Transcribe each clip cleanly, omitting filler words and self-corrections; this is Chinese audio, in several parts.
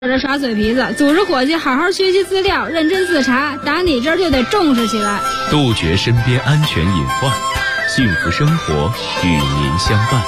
这耍嘴皮子，组织伙计好好学习资料，认真自查，打你这儿就得重视起来， 杜绝身边安全隐患，幸福生活与您相伴。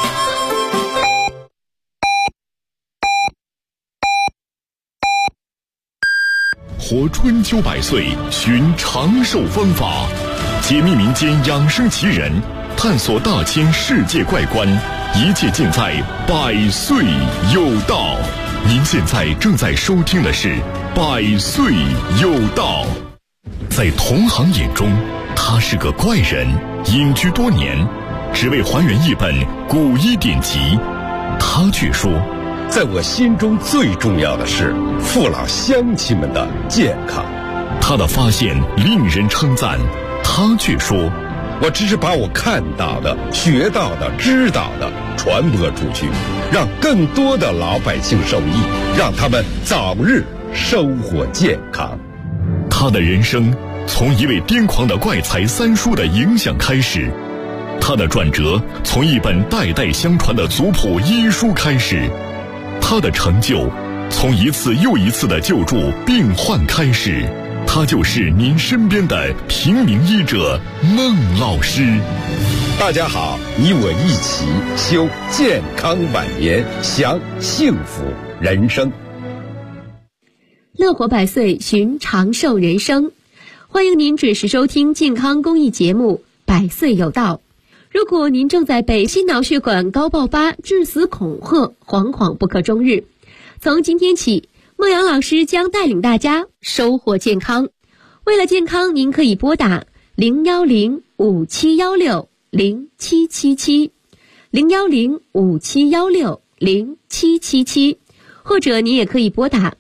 活春秋百岁，寻长寿方法，解密民间养生奇人，探索大千世界怪观，一切尽在百岁有道。您现在正在收听的是百岁有道。在同行眼中，他是个怪人，隐居多年，只为还原一本古医典籍。他却说， 在我心中最重要的是父老乡亲们的健康。 他的发现令人称赞，他却说， 我只是把我看到的、学到的、知道的传播出去，让更多的老百姓受益，让他们早日生活健康。 他的人生从一位癫狂的怪才三叔的影响开始，他的转折从一本代代相传的族谱医书开始，他的成就从一次又一次的救助病患开始。他就是您身边的平民医者孟老师。 大家好，你我一起修健康晚年，享幸福人生。 乐活百岁，寻长寿人生。欢迎您准时收听健康公益节目《百岁有道》。如果您正在被心脑血管高爆发致死恐吓，惶惶不可终日，从今天起，孟阳老师将带领大家收获健康。为了健康，您可以拨打010-5716-0777 010-5716-0777，或者您也可以拨打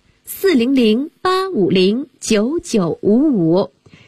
400-850-9955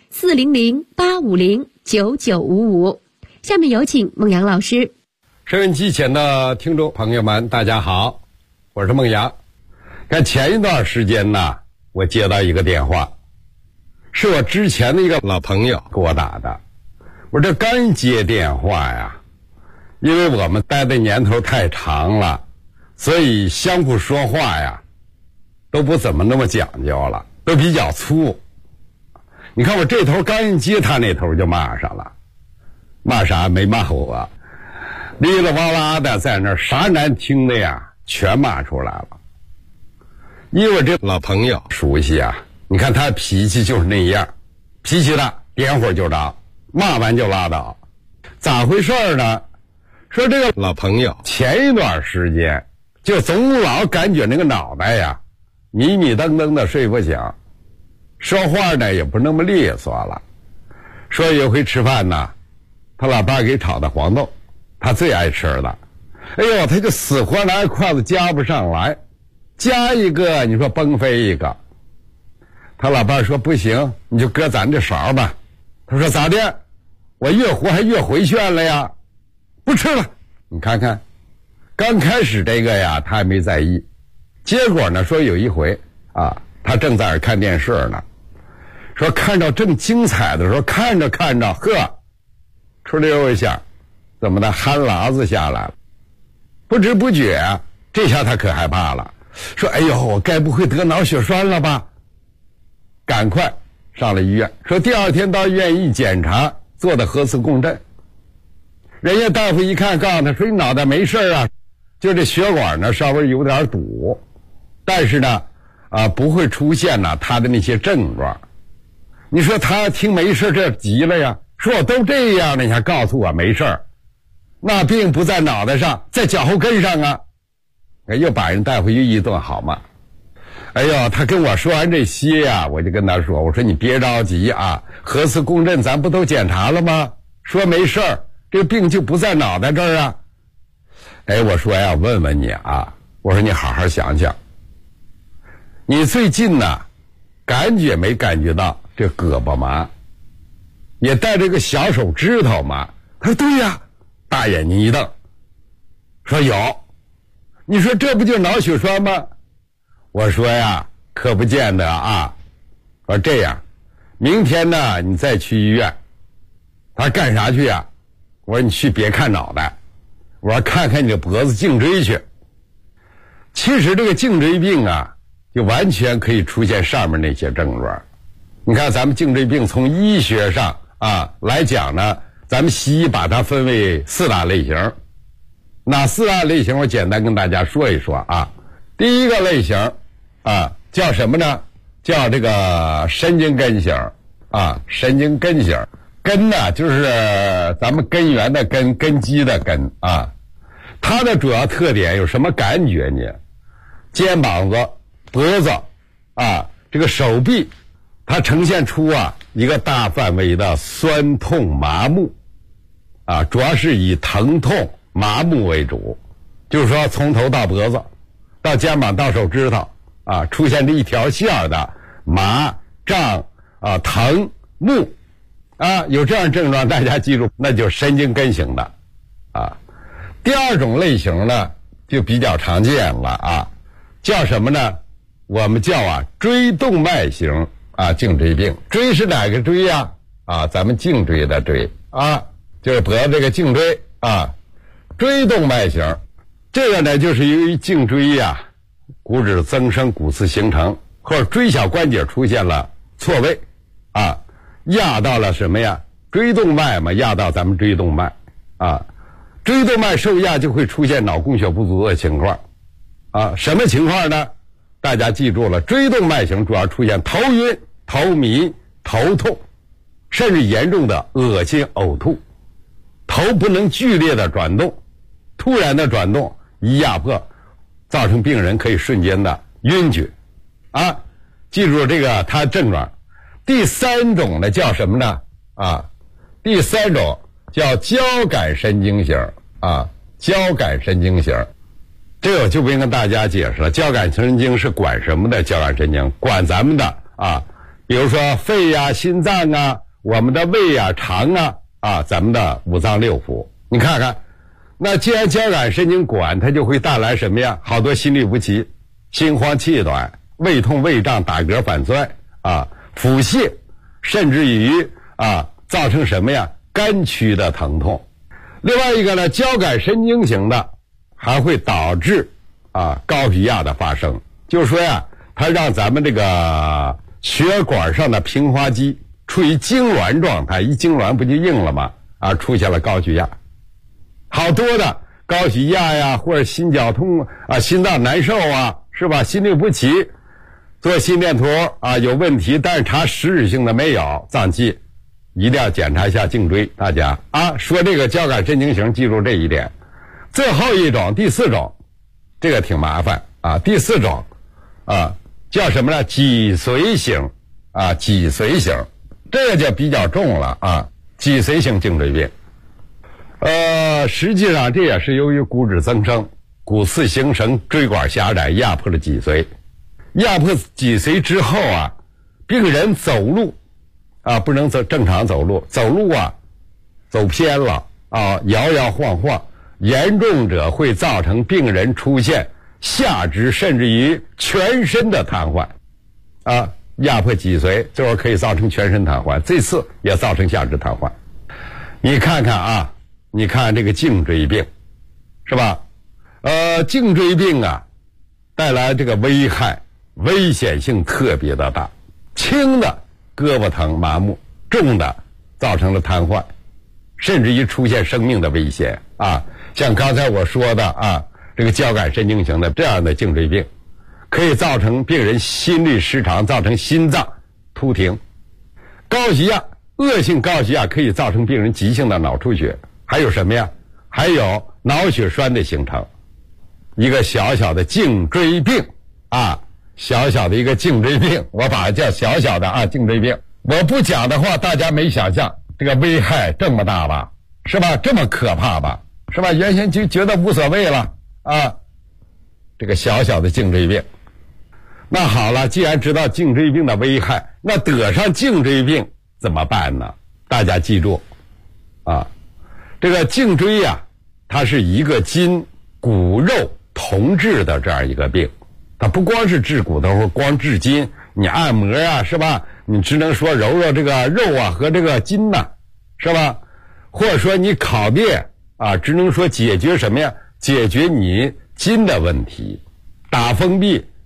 400-850-9955。下面有请孟阳老师。 收音机前的听众朋友们，大家好，我是孟阳。看前一段时间呢，我接到一个电话，是我之前的一个老朋友给我打的。我这刚接电话呀，因为我们待的年头太长了，所以相互说话呀都不怎么那么讲究了，都比较粗。你看我这头刚一接，他那头就骂上了。骂啥？没骂我，哩哩哇啦的在那儿，啥难听的呀全骂出来了。因为我这老朋友熟悉啊，你看他脾气就是那样，脾气大，点火就着，骂完就拉倒。咋回事呢？说这个老朋友前一段时间就总老感觉那个脑袋呀迷迷瞪瞪的睡不醒，说话呢也不那么利索了。说有回吃饭呢，他老爸给炒的黄豆，他最爱吃的，哎呦，他就死活拿筷子夹不上来，夹一个你说崩飞一个。他老爸说不行，你就搁咱这勺吧。他说咋的？我越活还越回旋了呀，不吃了。你看看，刚开始这个呀他还没在意，结果呢说有一回啊，他正在那看电视呢，说看着正精彩的时候，看着看着，呵，出溜一下，怎么的，汗喇子下来了。不知不觉这下他可害怕了，说哎呦，我该不会得脑血栓了吧？赶快上了医院，说第二天到医院一检查，做的核磁共振，人家大夫一看告诉他说你脑袋没事啊，就这血管呢稍微有点堵，但是呢不会出现呢他的那些症状。你说他听没事这急了呀，说我都这样了你还告诉我没事，那病不在脑袋上，在脚后跟上啊。又把人带回去一顿好骂。哎呦，他跟我说完这些呀，我就跟他说，我说你别着急啊，核磁共振咱不都检查了吗？说没事儿，这病就不在脑袋这儿啊。哎，我说呀，问问你啊，我说你好好想想，你最近呢感觉没感觉到这胳膊麻，也带这个小手指头麻？他说对呀，大眼睛一瞪，说有。你说这不就是脑血栓吗？我说呀，可不见得啊。我说这样，明天呢你再去医院。他说干啥去啊？我说你去别看脑袋，我说看看你的脖子颈椎去。其实这个颈椎病啊， 就完全可以出现上面那些症状。你看咱们颈椎病从医学上来讲呢，咱们西医把它分为4大类型。哪4大类型我简单跟大家说一说啊。第一个类型叫什么呢？叫这个神经根型神经根型。根呢就是咱们根源的根，根基的根它的主要特点有什么感觉呢？肩膀子、脖子这个手臂，它呈现出一个大范围的酸痛麻木主要是以疼痛麻木为主，就是说从头到脖子到肩膀到手指头出现这一条线的麻胀疼木有这样症状，大家记住，那就是神经根型的第二种类型呢就比较常见了叫什么呢？我们叫椎动脉型颈椎病。椎是哪个椎呀？咱们颈椎的椎就是脖子这个颈椎椎动脉型，这个呢就是由于颈椎骨质增生、骨刺形成，或者椎小关节出现了错位压到了什么呀？椎动脉嘛，压到咱们椎动脉椎动脉受压就会出现脑供血不足的情况什么情况呢？大家记住了，椎动脉型主要出现头晕、头迷、头痛，甚至严重的恶心呕吐，头不能剧烈的转动，突然的转动一压迫，造成病人可以瞬间的晕厥记住这个它症状。第3种呢叫什么呢第3种叫交感神经型交感神经型。这个我就不用跟大家解释了，交感神经是管什么的？交感神经管咱们的比如说肺心脏我们的胃肠咱们的五脏六腑。你看看，那既然交感神经管，它就会带来什么呀？好多心律不齐、心慌气短、胃痛胃胀、打嗝反酸腹泻，甚至于造成什么呀？肝区的疼痛。另外一个呢，交感神经型的还会导致高血压的发生，就是说它让咱们这个血管上的平滑肌处于痉挛状态，一痉挛不就硬了吗？出现了高血压。好多的高血压或者心绞痛心脏难受是吧？心律不齐，做心电图有问题，但是查实质性的没有，脏器一定要检查一下颈椎。大家说这个交感神经型，记住这一点。最后一种，第4种，这个挺麻烦第4种叫什么呢？脊髓型脊髓型，这个就比较重了脊髓型颈椎病。实际上这也是由于骨质增生、骨刺形成、椎管狭窄，压迫了脊髓。压迫脊髓之后病人走路不能正常走路，走路走偏了摇摇晃晃，严重者会造成病人出现下肢甚至于全身的瘫痪压迫脊髓最后可以造成全身瘫痪，这次也造成下肢瘫痪。你看看你看这个颈椎病是吧？颈椎病带来这个危害危险性特别的大，轻的胳膊疼麻木，重的造成了瘫痪，甚至于出现生命的危险像刚才我说的这个交感神经型的这样的颈椎病，可以造成病人心律失常，造成心脏突停。高血压，恶性高血压可以造成病人急性的脑出血，还有什么呀？还有脑血栓的形成。一个小小的颈椎病小小的一个颈椎病，我把它叫小小的颈椎病。我不讲的话，大家没想象这个危害这么大吧，是吧？这么可怕吧，是吧？原先就觉得无所谓了这个小小的颈椎病。那好了，既然知道颈椎病的危害，那得上颈椎病怎么办呢？大家记住这个颈椎它是一个筋骨肉同治的这样一个病，它不光是治骨头，光治筋，你按摩是吧？你只能说揉揉这个肉和这个筋是吧？或者说你烤面只能说解决什么呀？解决你筋的问题。打封闭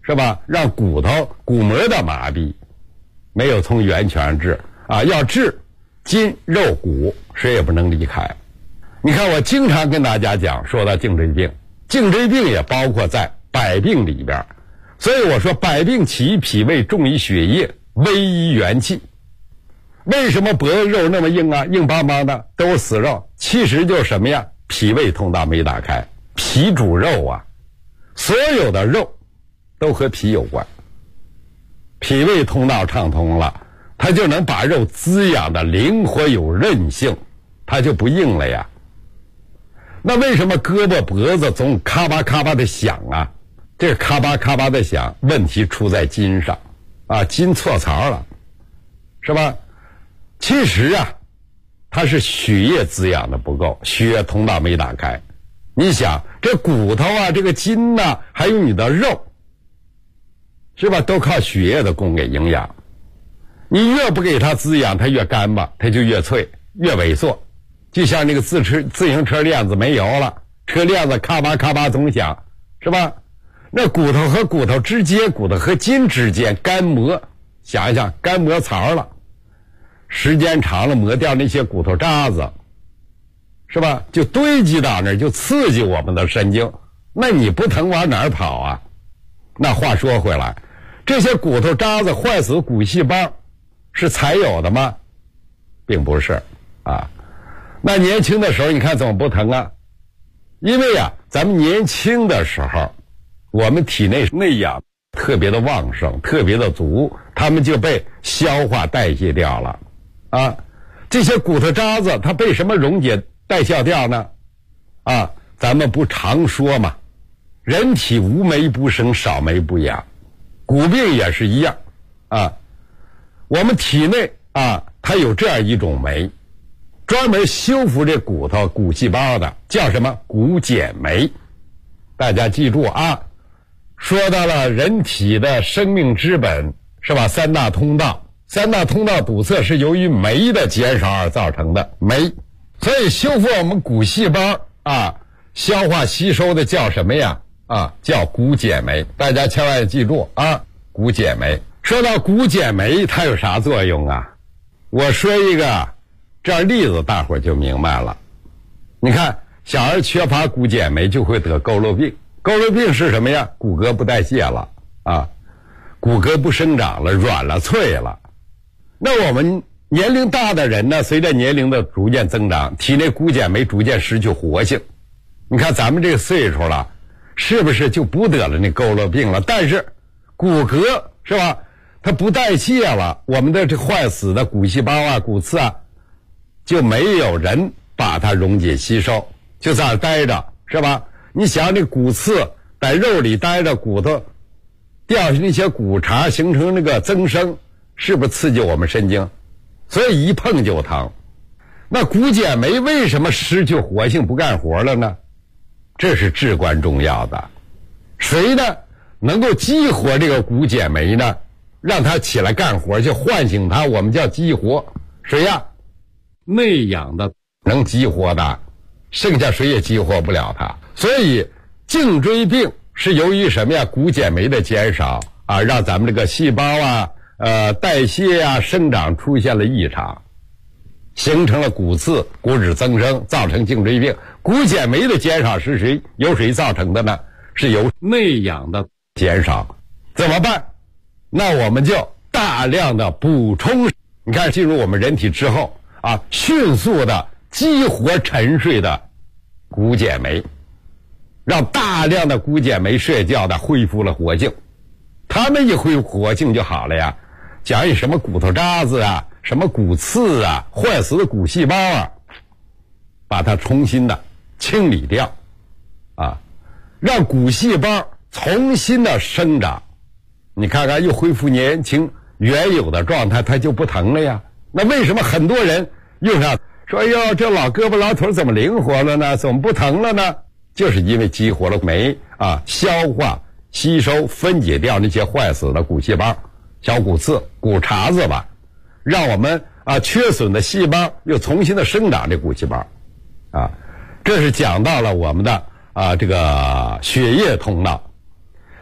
是吧？让骨膜的麻痹，没有从源泉上治啊，要治筋肉骨，谁也不能离开。你看我经常跟大家讲，说到颈椎病，颈椎病也包括在百病里边，所以我说百病起于脾胃，重于血液，危于元气。为什么脖子肉那么硬啊？硬邦邦的，都是死肉，其实就是什么呀？脾胃通道没打开，脾主肉啊，所有的肉都和脾有关。脾胃通道畅通了，它就能把肉滋养的灵活有韧性，它就不硬了呀。那为什么胳膊脖子总咔吧咔吧的响啊？这咔吧咔吧的响，问题出在筋上啊，筋错槽了，是吧？其实啊，它是血液滋养的不够，血液通道没打开。你想，这骨头啊，这个筋呐，还有你的肉，是吧？都靠血液的供给营养。你越不给它滋养，它越干巴，它就越脆，越萎缩。就像那个自行车链子没油了，车链子咔吧咔吧总响，是吧？那骨头和骨头之间，骨头和筋之间干磨，想一想，干磨槽了，时间长了磨掉那些骨头渣子，是吧？就堆积到那儿，就刺激我们的神经。那你不疼往哪儿跑啊？那话说回来，这些骨头渣子坏死骨细胞是才有的吗？并不是啊。那年轻的时候你看怎么不疼啊？因为啊，咱们年轻的时候，我们体内内氧特别的旺盛，特别的足，它们就被消化代谢掉了啊。这些骨头渣子它被什么溶解代谢掉呢？啊，咱们不常说嘛，人体无酶不生，少酶不养，骨病也是一样啊。我们体内啊，它有这样一种酶，专门修复这骨头骨细胞的，叫什么？骨碱酶。大家记住啊，说到了人体的生命之本，是吧？三大通道堵塞是由于酶的减少而造成的酶，所以修复我们骨细胞啊，消化吸收的叫什么呀？啊，叫骨碱酶。大家千万记住啊，骨碱酶。说到骨碱酶，它有啥作用啊？我说一个这样例子，大伙儿就明白了。你看，小孩缺乏骨碱酶就会得佝偻病。佝偻病是什么呀？骨骼不代谢了啊，骨骼不生长了，软了脆了。那我们年龄大的人呢，随着年龄的逐渐增长，体内骨碱酶逐渐失去活性。你看咱们这个岁数了，是不是就不得了那佝偻病了？但是骨骼是吧，它不代谢了，我们的这坏死的骨细胞啊、骨刺啊，就没有人把它溶解吸收，就在那待着，是吧？你想那骨刺在肉里待着，骨头掉下那些骨茬形成那个增生，是不是刺激我们神经？所以一碰就疼。那骨碱酶为什么失去活性不干活了呢？这是至关重要的。谁呢能够激活这个骨碱酶呢？让它起来干活，就唤醒它，我们叫激活。谁呀？内养的能激活的，剩下谁也激活不了它。所以颈椎病是由于什么呀？骨碱酶的减少啊，让咱们这个细胞啊、代谢啊、生长出现了异常，形成了骨刺、骨质增生，造成颈椎病。骨碱酶的减少是由谁造成的呢？是由内氧的减少。怎么办？那我们就大量的补充。你看进入我们人体之后啊，迅速的激活沉睡的骨碱酶，让大量的骨碱酶睡觉的恢复了活性。它们一恢复活性就好了呀。讲一什么骨头渣子啊，什么骨刺啊，坏死的骨细胞啊，把它重新的清理掉啊，让骨细胞重新的生长。你看看又恢复年轻原有的状态，它就不疼了呀。那为什么很多人用上说，哎呦，这老胳膊老腿怎么灵活了呢？怎么不疼了呢？就是因为激活了酶啊，消化吸收分解掉那些坏死的骨细胞、小骨刺、骨茬子吧，让我们啊缺损的细胞又重新的生长这骨细胞啊。这是讲到了我们的这个血液通道。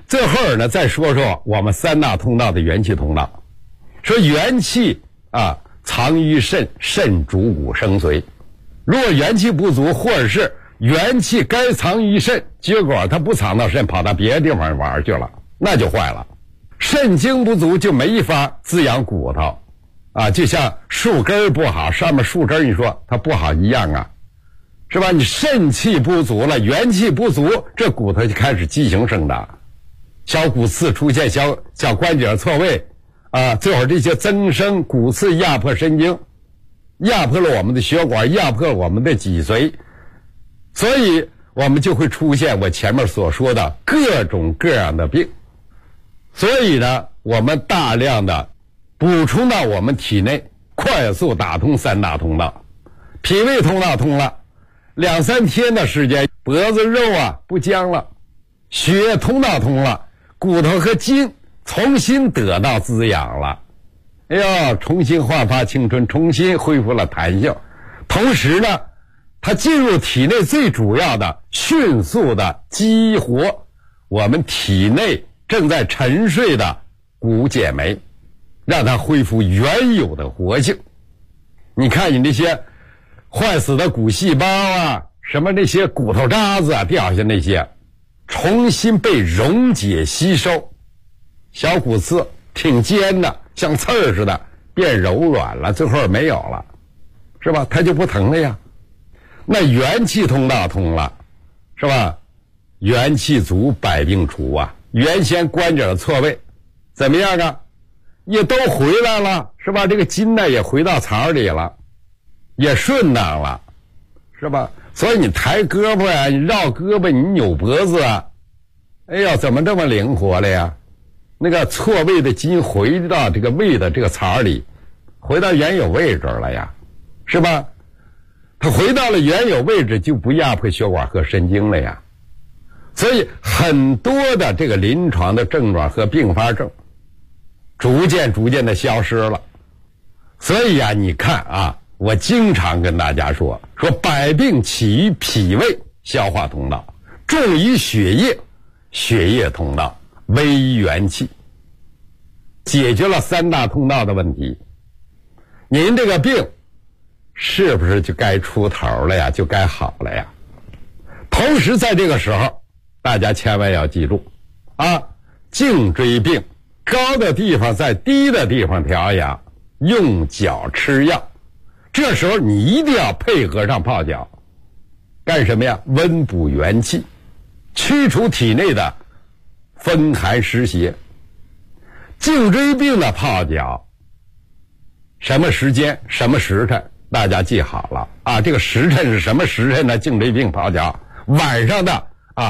最后呢，再说说我们三大通道的元气通道。说元气啊藏于肾，肾主骨生髓。如果元气不足，或者是元气该藏于肾，结果它不藏到肾，跑到别的地方玩去了，那就坏了。肾精不足就没法滋养骨头啊，就像树根不好，上面树根你说它不好一样啊，是吧？你肾气不足了，元气不足，这骨头就开始畸形生长，小骨刺出现，小关节错位啊，最后这些增生骨刺压迫神经，压迫了我们的血管，压迫了我们的脊髓，所以我们就会出现我前面所说的各种各样的病。所以呢，我们大量的补充到我们体内，快速打通三大通道。脾胃通道通了，2-3天的时间，脖子肉啊不僵了，血液通道通了，骨头和筋重新得到滋养了，哎呦，重新焕发青春，重新恢复了弹性。同时呢，它进入体内最主要的，迅速的激活我们体内正在沉睡的骨碱酶，让它恢复原有的活性。你看你那些坏死的骨细胞啊，什么那些骨头渣子啊掉下那些，重新被溶解吸收，小骨刺挺尖的，像刺儿似的，变柔软了，最后没有了，是吧？它就不疼了呀。那元气通道通了，是吧？元气足，百病除啊。原先关节的错位怎么样啊？也都回来了，是吧？这个筋呢也回到槽里了，也顺当了，是吧？所以你抬胳膊呀，你绕胳膊，你扭脖子啊，哎呀，怎么这么灵活了呀？那个错位的筋回到这个胃的这个槽里，回到原有位置了呀，是吧？它回到了原有位置，就不压迫血管和神经了呀。所以很多的这个临床的症状和并发症逐渐的消失了。所以啊，你看啊，我经常跟大家说百病起于脾胃消化通道，重于血液血液通道，危于元气。解决了三大通道的问题，您这个病是不是就该出头了呀？就该好了呀？同时在这个时候，大家千万要记住啊，颈椎病高的地方在低的地方调养，用脚吃药，这时候你一定要配合上泡脚，干什么呀？温补元气，驱除体内的风寒湿邪。颈椎病的泡脚什么时间什么时辰大家记好了啊，这个时辰是什么时辰呢？颈椎病泡脚晚上的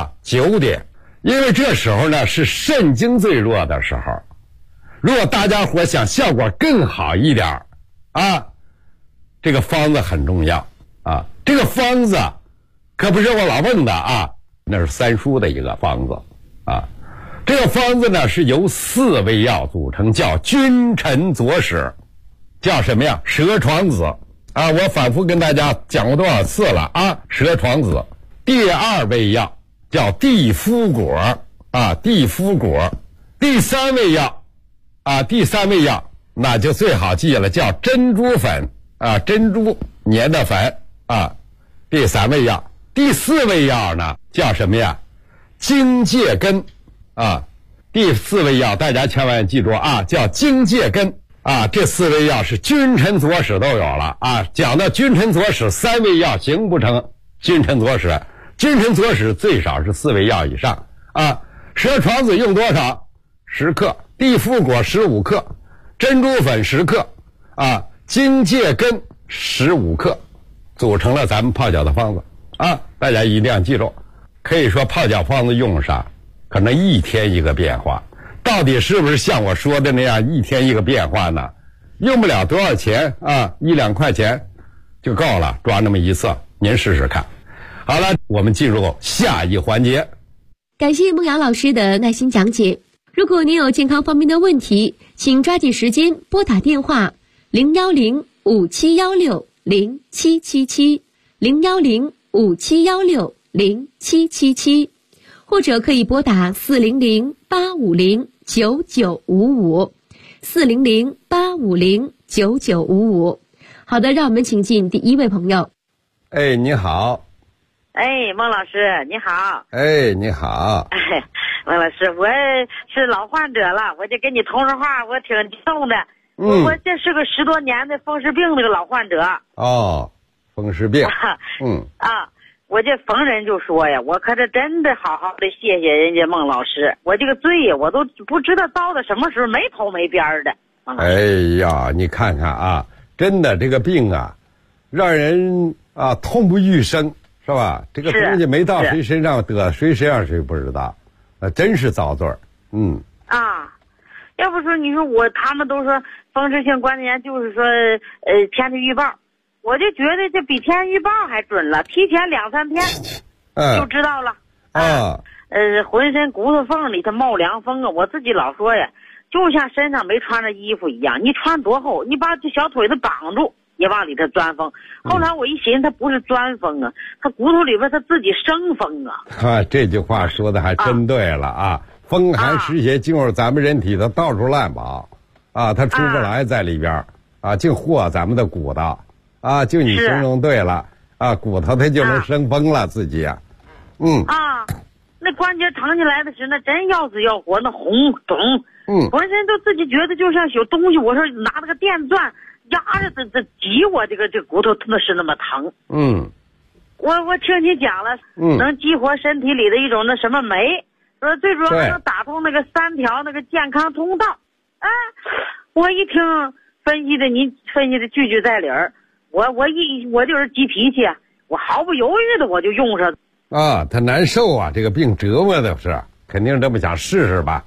9点，因为这时候呢是肾精最弱的时候。如果大家伙想效果更好一点啊，这个方子很重要啊。这个方子可不是我老问的啊，那是三叔的一个方子啊。这个方子呢是由4味药组成，叫君臣佐使，叫什么呀？蛇床子啊，我反复跟大家讲过多少次了啊，蛇床子。第2味药叫地肤果啊，地肤果。第3味药啊，第3味药那就最好记了，叫珍珠粉啊，珍珠粘的粉啊。第3味药。第4味药呢叫什么呀？荆芥根啊。第4味药大家千万记住啊，叫荆芥根啊。这4味药是君臣佐使都有了啊。讲到君臣佐使，3味药行不成君臣佐使，君臣佐使最少是4味药以上啊。蛇床子用多少？10克，地肤果15克，珍珠粉10克啊，荆芥根15克，组成了咱们泡脚的方子啊。大家一定要记住，可以说泡脚方子用上可能1天一个变化，到底是不是像我说的那样1天一个变化呢？用不了多少钱啊，1-2块钱就够了，抓那么一次，您试试看。好了，我们进入下一环节。 感谢孟瑶老师的耐心讲解。如果您有健康方面的问题，请抓紧时间拨打电话010-5716-0777 010-5716-0777， 或者可以拨打400-850-9955，400-850-9955。好的，让我们请进第一位朋友。 哎，你好。 哎，孟老师，你好。 哎，你好。 哎，孟老师，我是老患者了，我就跟你通上话，我挺激动的。我这是个10多年的风湿病那个老患者。 哦，风湿病。 我这逢人就说呀，我可是真的好好的谢谢人家孟老师，我这个罪呀，我都不知道遭到什么时候没头没边的。 哎呀，你看看啊，真的这个病啊，让人痛不欲生，是吧？这个东西没到谁身上得，谁身上谁不知道，真是遭罪儿。 要不说你说他们都说风湿性关节炎就是说天气预报，我就觉得这比天气预报还准了，提前2-3天就知道了。浑身骨头缝里头冒凉风啊，我自己老说呀，就像身上没穿着衣服一样，你穿多厚，你把这小腿子绑住也往里头钻风。后来我一寻思，它不是钻风啊，它骨头里边它自己生风啊。 这句话说的还真对了啊！风寒湿邪进入咱们人体的到处乱跑，它出不来在里边净和咱们的骨头就你形容对了骨头它就能生风了自己啊。 那关节疼起来的时，那真要死要活，那红肿，浑身都自己觉得就像有东西，我说拿那个电钻压着这挤我这骨头，那是那么疼。我听你讲了，能激活身体里的一种那什么酶，说最主要能打通那个3条那个健康通道。我一听你分析的句句在理儿，我就是急脾气，我毫不犹豫的我就用上。 他难受啊，这个病折磨的是，肯定这么想试试吧。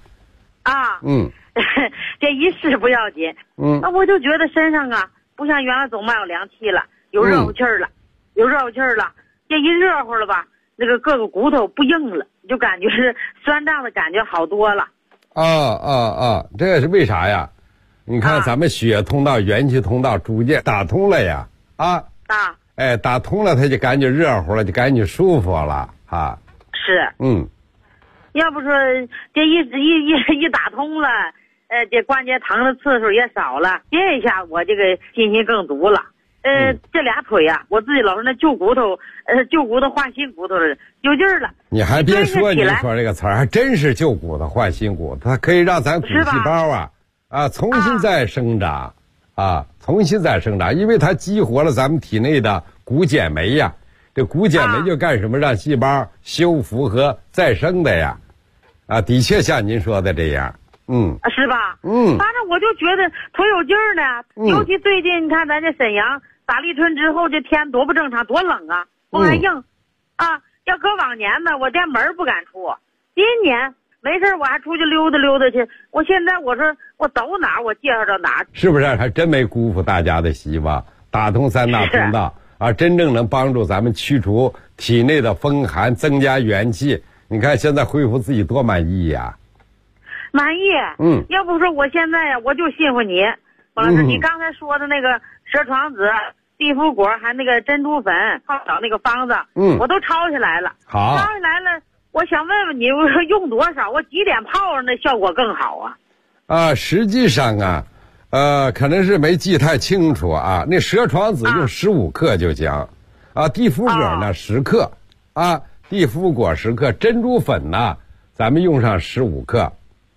这一试不要紧。那我就觉得身上不像原来总没有凉气了，有热乎气儿了，这一热乎了吧，那个各个骨头不硬了，就感觉是酸胀的感觉好多了。 这是为啥呀？你看咱们血通道、元气通道逐渐打通了呀。打通了，它就赶紧热乎了，就赶紧舒服了是。要不说这一打通了，这关节疼的次数也少了，这一下我这个信心更足了。这俩腿我自己老说那旧骨头换新骨头了，有劲儿了。你还别说，你说这个词儿还真是旧骨头换新骨头，它可以让咱骨细胞重新再生长重新再生长，因为它激活了咱们体内的骨碱酶呀。这骨碱酶就干什么？让细胞修复和再生的呀。的确像您说的这样。 是吧？反正我就觉得腿有劲儿呢。尤其最近你看咱这沈阳打立春之后，这天多不正常，多冷啊，风还硬要搁往年呢，我这门不敢出。今年没事我还出去溜达溜达去。我现在我说我走哪我介绍到哪， 是不是？还真没辜负大家的希望，打通3大通道真正能帮助咱们驱除体内的风寒，增加元气。你看现在恢复自己多满意呀！ 满意。要不说我现在我就信服你，王老师，你刚才说的那个蛇床子、地肤果还那个珍珠粉泡澡那个方子，我都抄下来了。 好， 抄下来了，我想问问你，我说用多少？我几点泡上那效果更好实际上可能是没记太清楚那蛇床子用15克就行地肤果呢10克地肤果10克，珍珠粉呢咱们用上15克。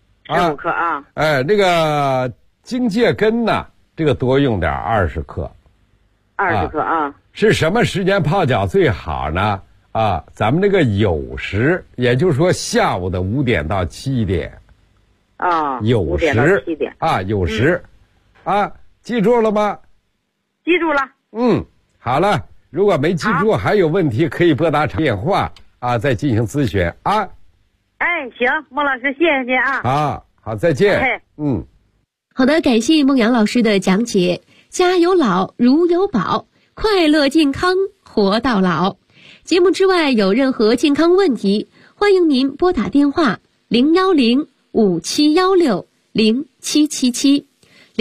15克那个荆芥根呢，这个多用点20克。 20克是什么时间泡脚最好呢？咱们那个酉时，也就是说下午的5点到7点。酉时酉时记住了吗？ 记住了。 好了，如果没记住还有问题，可以拨打电话再进行咨询行，孟老师，谢谢您好，再见。 好的，感谢孟阳老师的讲解。家有老，如有宝，快乐健康活到老。节目之外有任何健康问题，欢迎您拨打电话010-5716-0777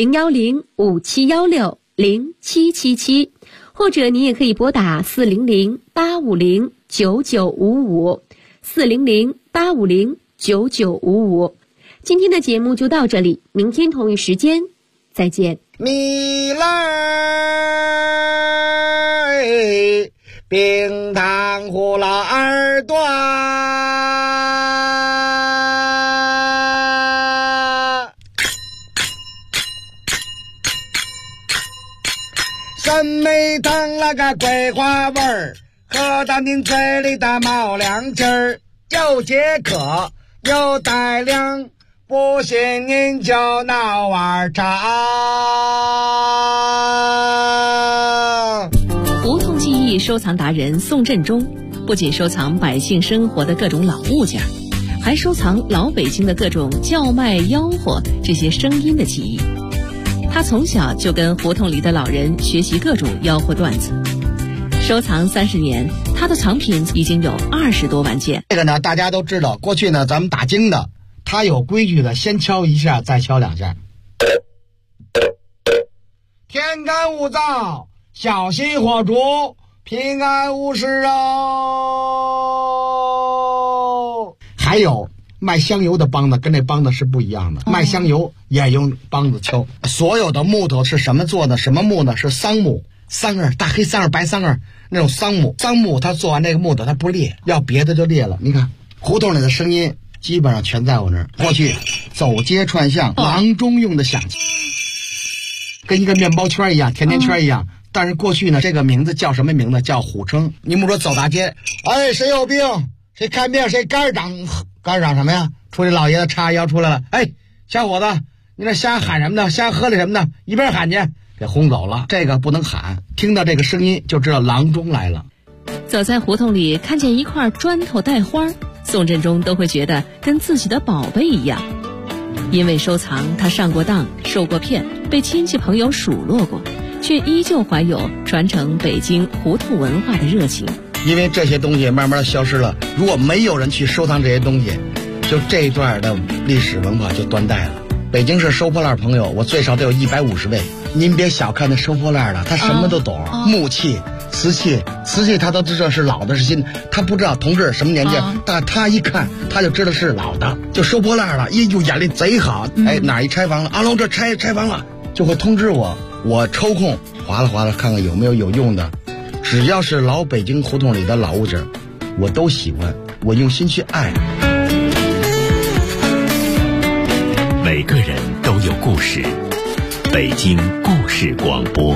010-5716-0777，或者您也可以拨打400-850-9955 400-850-9955。今天的节目就到这里，明天同一时间再见。 米来冰糖葫芦耳朵，酸梅汤那个桂花味儿，喝到您嘴里的冒凉气儿，又解渴又带凉，不信您就闹碗茶。 胡同记忆收藏达人宋振中不仅收藏百姓生活的各种老物件，还收藏老北京的各种叫卖吆喝这些声音的记忆。他从小就跟胡同里的老人学习各种吆喝段子，收藏30年，他的藏品已经有20多万件。 这个呢，大家都知道，过去呢咱们打更的，他有规矩的，先敲一下，再敲2下。天干物燥，小心火烛，平安无事哦。还有卖香油的梆子跟这梆子是不一样的，卖香油也用梆子敲。所有的木头是什么做的？什么木呢？是桑木，桑叶，大黑桑叶、白桑叶那种桑木。桑木它做完这个木头它不裂，要别的就裂了。你看胡同里的声音基本上全在我那儿。过去走街串巷，郎中用的响器，跟一个面包圈一样，甜甜圈一样。但是过去呢，这个名字叫什么名字？叫虎称。你们说走大街，哎，谁有病？谁看病？谁肝长什么呀？出去老爷子叉腰出来了，哎，小伙子，你那瞎喊什么呢？瞎喝的什么呢？一边喊去，给轰走了。这个不能喊，听到这个声音就知道郎中来了。 走在胡同里，看见一块砖头带花，宋振中都会觉得跟自己的宝贝一样。因为收藏，他上过当，受过骗，被亲戚朋友数落过，却依旧怀有传承北京胡同文化的热情。 因为这些东西慢慢的消失了，如果没有人去收藏这些东西，就这一段的历史文化就断代了。北京市收破烂朋友，我最少得有150位。您别小看那收破烂的，他什么都懂，木器、瓷器他都知道是老的是新的，他不知道同志什么年纪，但他一看他就知道是老的，就收破烂了，就眼力贼好。哎，哪一拆房了？阿龙这拆房了，就会通知我，我抽空划拉看看有没有用的。只要是老北京胡同里的老物件，我都喜欢，我用心去爱。 每个人都有故事，北京故事广播。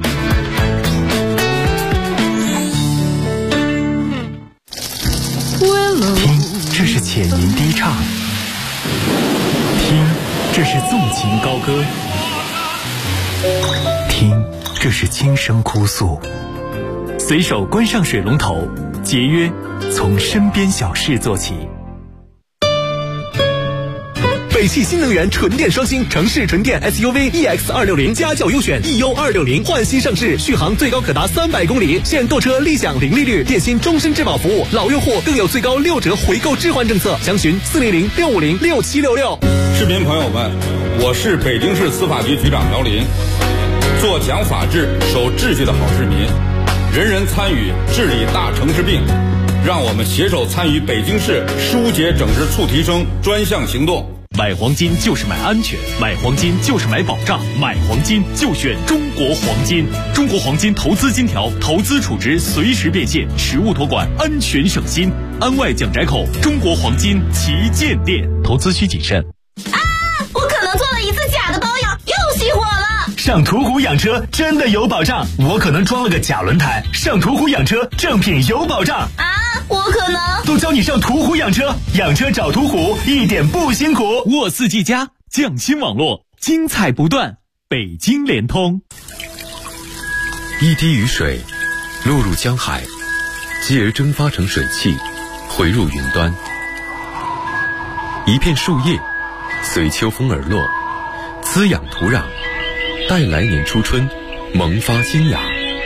听，这是浅吟低唱；听，这是纵情高歌；听，这是轻声哭诉。随手关上水龙头，节约从身边小事做起。 北汽新能源纯电双星城市纯电 SUV EX260家轿优选 EU260换新上市，续航最高可达300公里，现购车立享零利率，电信终身质保服务，老用户更有最高6折回购置换政策，详询400-650-6766。 市民朋友们，我是北京市司法局局长苗林，做讲法治、守秩序的好市民。人人参与治理大城市病，让我们携手参与北京市疏解整治促提升专项行动。 买黄金就是买安全，买黄金就是买保障，买黄金就选中国黄金。中国黄金投资金条，投资储值随时变现，实物托管，安全省心。安外蒋宅口中国黄金旗舰店，投资需谨慎。 我可能做了一次假的保养，又熄火了。 上途虎养车真的有保障，我可能装了个假轮胎。上途虎养车，正品有保障。 我可能都教你上途虎养车，养车找途虎一点不辛苦。 沃4G+匠心网络，精彩不断。北京联通。 一滴雨水落入江海，继而蒸发成水汽，回入云端。一片树叶随秋风而落，滋养土壤，待来年初春萌发新芽。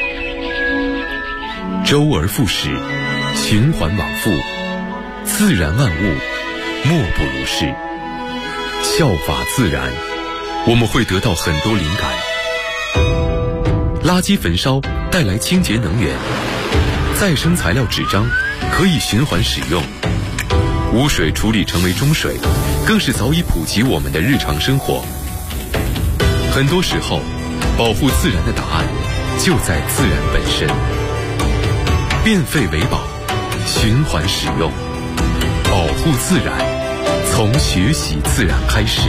周而复始，循环往复，自然万物莫不如是。效法自然，我们会得到很多灵感。垃圾焚烧带来清洁能源，再生材料纸张可以循环使用， 污水处理成为中水，更是早已普及我们的日常生活。很多时候，保护自然的答案就在自然本身。变废为宝，循环使用，保护自然，从学习自然开始。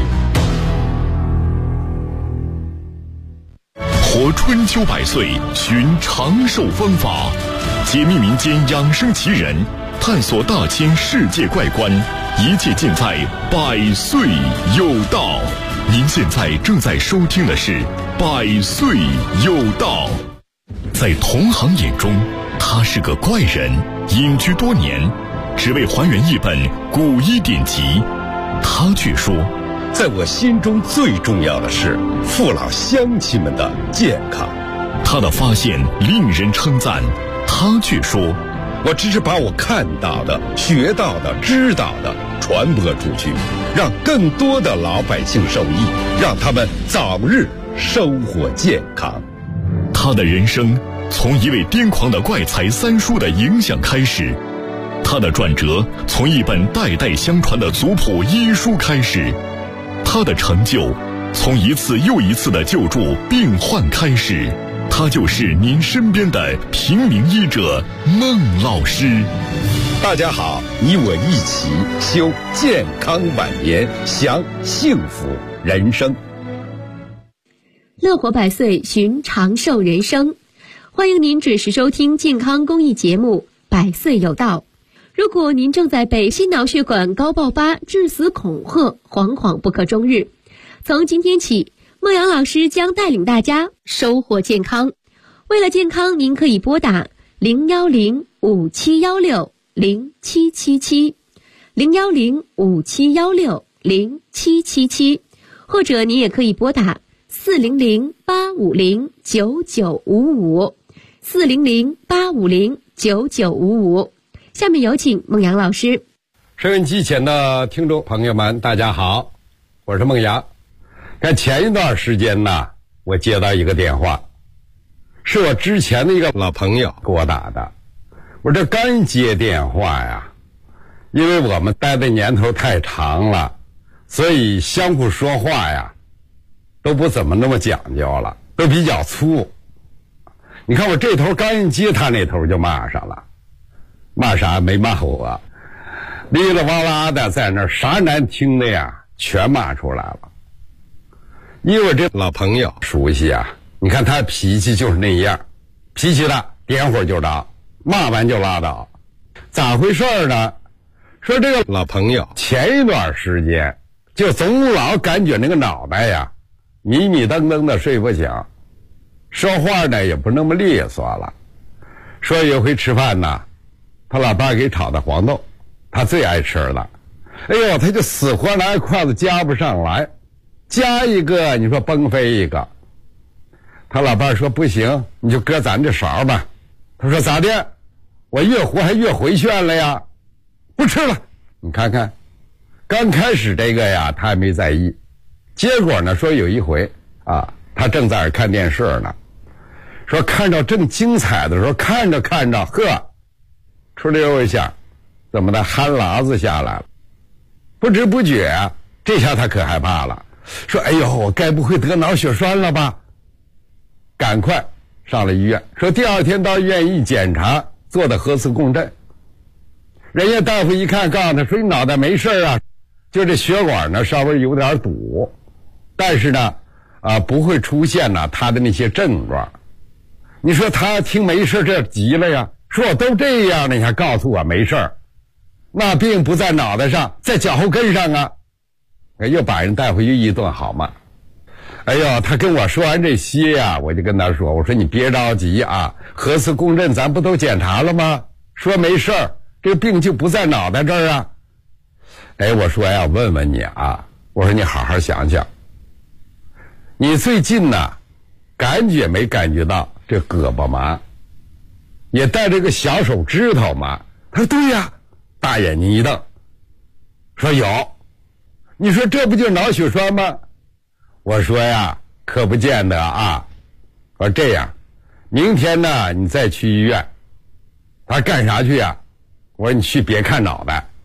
活春秋百岁，寻长寿方法，解密民间养生奇人，探索大千世界怪观，一切尽在百岁有道。您现在正在收听的是百岁有道。在同行眼中，他是个怪人，隐居多年，只为还原一本古医典籍。他却说， 在我心中最重要的是父老乡亲们的健康。 他的发现令人称赞，他却说， 我只是把我看到的、学到的、知道的传播出去，让更多的老百姓受益，让他们早日生活健康。 他的人生从一位癫狂的怪才三叔的影响开始，他的转折从一本代代相传的族谱医书开始，他的成就从一次又一次的救助病患开始。他就是您身边的平民医者孟老师。 大家好，你我一起修健康晚年，享幸福人生。 乐活百岁，寻长寿人生。欢迎您准时收听健康公益节目《百岁有道》。如果您正在被心脑血管高爆发、致死恐吓，惶惶不可终日，从今天起，孟阳老师将带领大家收获健康。为了健康，您可以拨打010-5716-0777 010-5716-0777，或者您也可以拨打400-850-9955 400-850-9955。下面有请孟阳老师。 收音机前的听众朋友们，大家好，我是孟阳。看前一段时间呢，我接到一个电话，是我之前的一个老朋友给我打的。我这刚接电话呀，因为我们待的年头太长了，所以相互说话呀都不怎么那么讲究了，都比较粗。你看我这头刚一接，他那头就骂上了。骂啥？没骂我，哩哩哇啦的在那儿，啥难听的呀全骂出来了。因为我这老朋友熟悉啊，你看他脾气就是那样，脾气大，点火就着，骂完就拉倒。咋回事呢？说这个老朋友前一段时间就总老感觉那个脑袋呀迷迷瞪瞪的睡不醒，说话呢也不那么利索了。说有回吃饭呢，他老爸给炒的黄豆，他最爱吃了，哎呦，他就死活拿筷子夹不上来，夹一个你说崩飞一个。他老爸说不行，你就搁咱这勺吧。他说咋的？我越活还越回旋了呀，不吃了。你看看，刚开始这个呀他还没在意，结果呢说有一回啊，他正在那看电视呢，说看着正精彩的时候，看着看着，呵，出溜一下，怎么的，汗喇子下来了，不知不觉啊，这下他可害怕了，说哎呦，我该不会得脑血栓了吧？赶快上了医院，说第二天到医院一检查，做的核磁共振，人家大夫一看告诉他说你脑袋没事啊，就这血管呢稍微有点堵，但是呢不会出现呢他的那些症状。你说他听没事这急了呀，说我都这样了你还告诉我没事，那病不在脑袋上，在脚后跟上啊。又把人带回去一顿好骂。哎呦，他跟我说完这些呀，我就跟他说，我说你别着急啊，核磁共振咱不都检查了吗？说没事，这个病就不在脑袋这儿啊。哎，我说呀，问问你啊，我说你好好想想，你最近呢感觉没感觉到这胳膊麻，也带这个小手指头麻？他说对呀，大眼睛一瞪，说有。你说这不就是脑血栓吗？我说呀，可不见得啊。我说这样，明天呢你再去医院。他说干啥去呀？我说你去别看脑袋，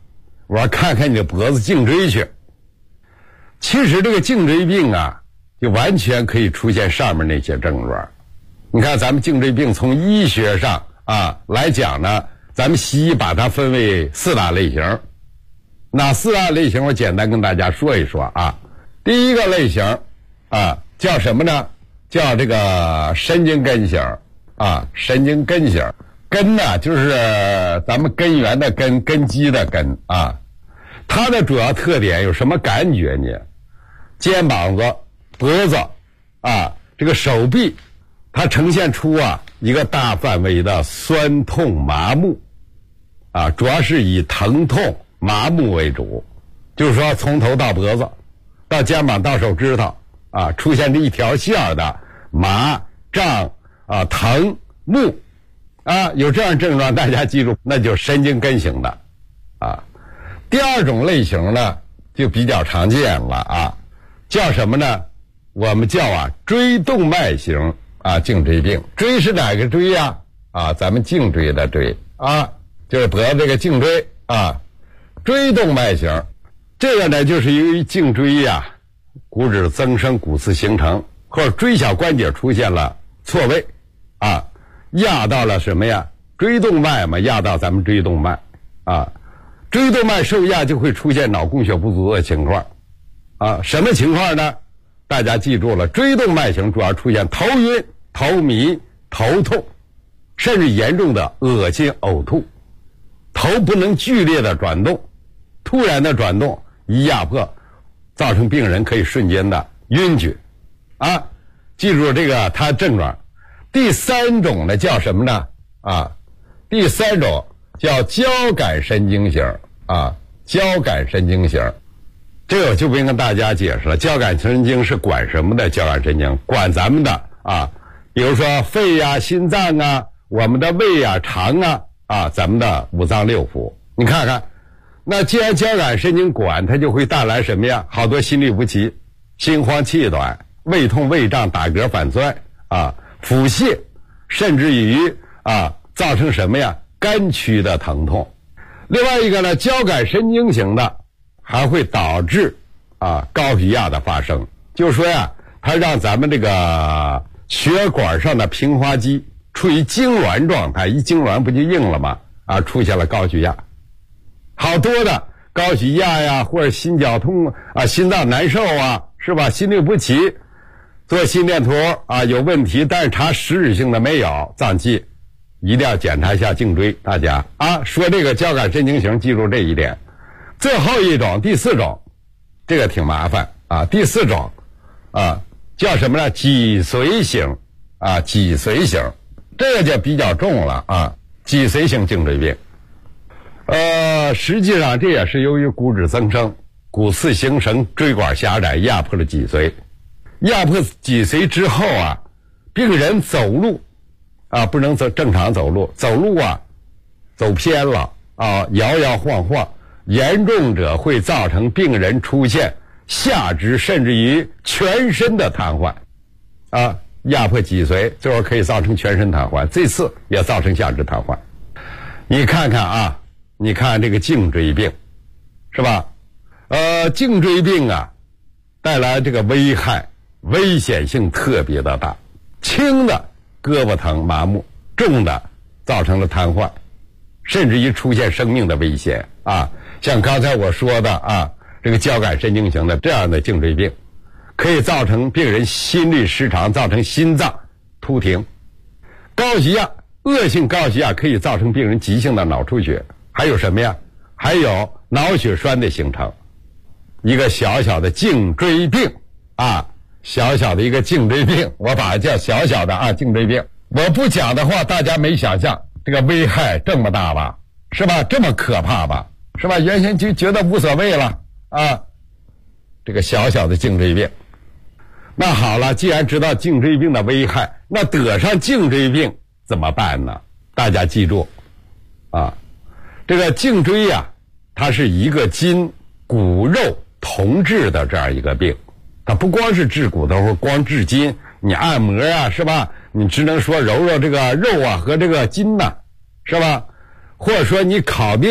我要看看你的脖子颈椎去。其实这个颈椎病啊，就完全可以出现上面那些症状。你看咱们颈椎病从医学上来讲呢，咱们西医把它分为4大类型。哪4大类型我简单跟大家说一说啊。第一个类型叫什么呢？叫这个神经根型神经根型。根呢就是咱们根源的根，根基的根它的主要特点有什么感觉呢？肩膀子、脖子这个手臂，它呈现出一个大范围的酸痛麻木主要是以疼痛麻木为主，就是说从头到脖子到肩膀到手指头出现这一条线的麻胀疼木有这样症状，大家记住，那就是神经根型的第二种类型呢就比较常见了叫什么呢？我们叫椎动脉型颈椎病。椎是哪个椎呀？咱们颈椎的椎就是脖子这个颈椎椎动脉型，这个呢就是由于颈椎骨质增生、骨刺形成，或者椎小关节出现了错位压到了什么呀？椎动脉嘛，压到咱们椎动脉椎动脉受压就会出现脑供血不足的情况什么情况呢？大家记住了，椎动脉型主要出现头晕、头迷、头痛，甚至严重的恶心、呕吐，头不能剧烈的转动，突然的转动一压迫，造成病人可以瞬间的晕厥记住这个它症状。第三种呢叫什么呢？第三种叫交感神经型交感神经型。这个我就不用跟大家解释了，交感神经是管什么的？交感神经管咱们的比如说肺心脏我们的胃肠咱们的五脏六腑。你看看，那既然交感神经管，它就会带来什么呀？好多心律不齐、心慌气短、胃痛胃胀、打嗝反酸腹泻，甚至于造成什么呀？肝区的疼痛。另外一个呢，交感神经型的还会导致高血压的发生，就是说它让咱们这个血管上的平滑肌处于痉挛状态，一痉挛不就硬了吗？出现了高血压。好多的高血压或者心绞痛心脏难受是吧？心律不齐，做心电图有问题，但是查实质性的没有，脏器一定要检查一下颈椎。大家说这个交感神经型，记住这一点。最后一种，第四种，这个挺麻烦第四种叫什么呢？脊髓型脊髓型，这个就比较重了脊髓型颈椎病。实际上这也是由于骨质增生、骨刺形成、椎管狭窄，压迫了脊髓。压迫脊髓之后病人走路不能正常走路，走路走偏了摇摇晃晃，严重者会造成病人出现下肢甚至于全身的瘫痪压迫脊髓最后可以造成全身瘫痪，这次也造成下肢瘫痪。你看看你看这个颈椎病是吧？颈椎病带来这个危害危险性特别的大，轻的胳膊疼麻木，重的造成了瘫痪，甚至于出现生命的危险像刚才我说的这个交感神经型的这样的颈椎病，可以造成病人心律失常，造成心脏突停。高血压，恶性高血压可以造成病人急性的脑出血，还有什么呀？还有脑血栓的形成。一个小小的颈椎病小小的一个颈椎病，我把它叫小小的颈椎病。我不讲的话，大家没想象这个危害这么大吧？是吧？这么可怕吧？是吧？原先就觉得无所谓了这个小小的颈椎病。那好了，既然知道颈椎病的危害，那得上颈椎病怎么办呢？大家记住这个颈椎它是一个筋骨肉同治的这样一个病。它不光是治骨头或光治筋，你按摩是吧？你只能说揉揉这个肉和这个筋是吧？或者说你烤面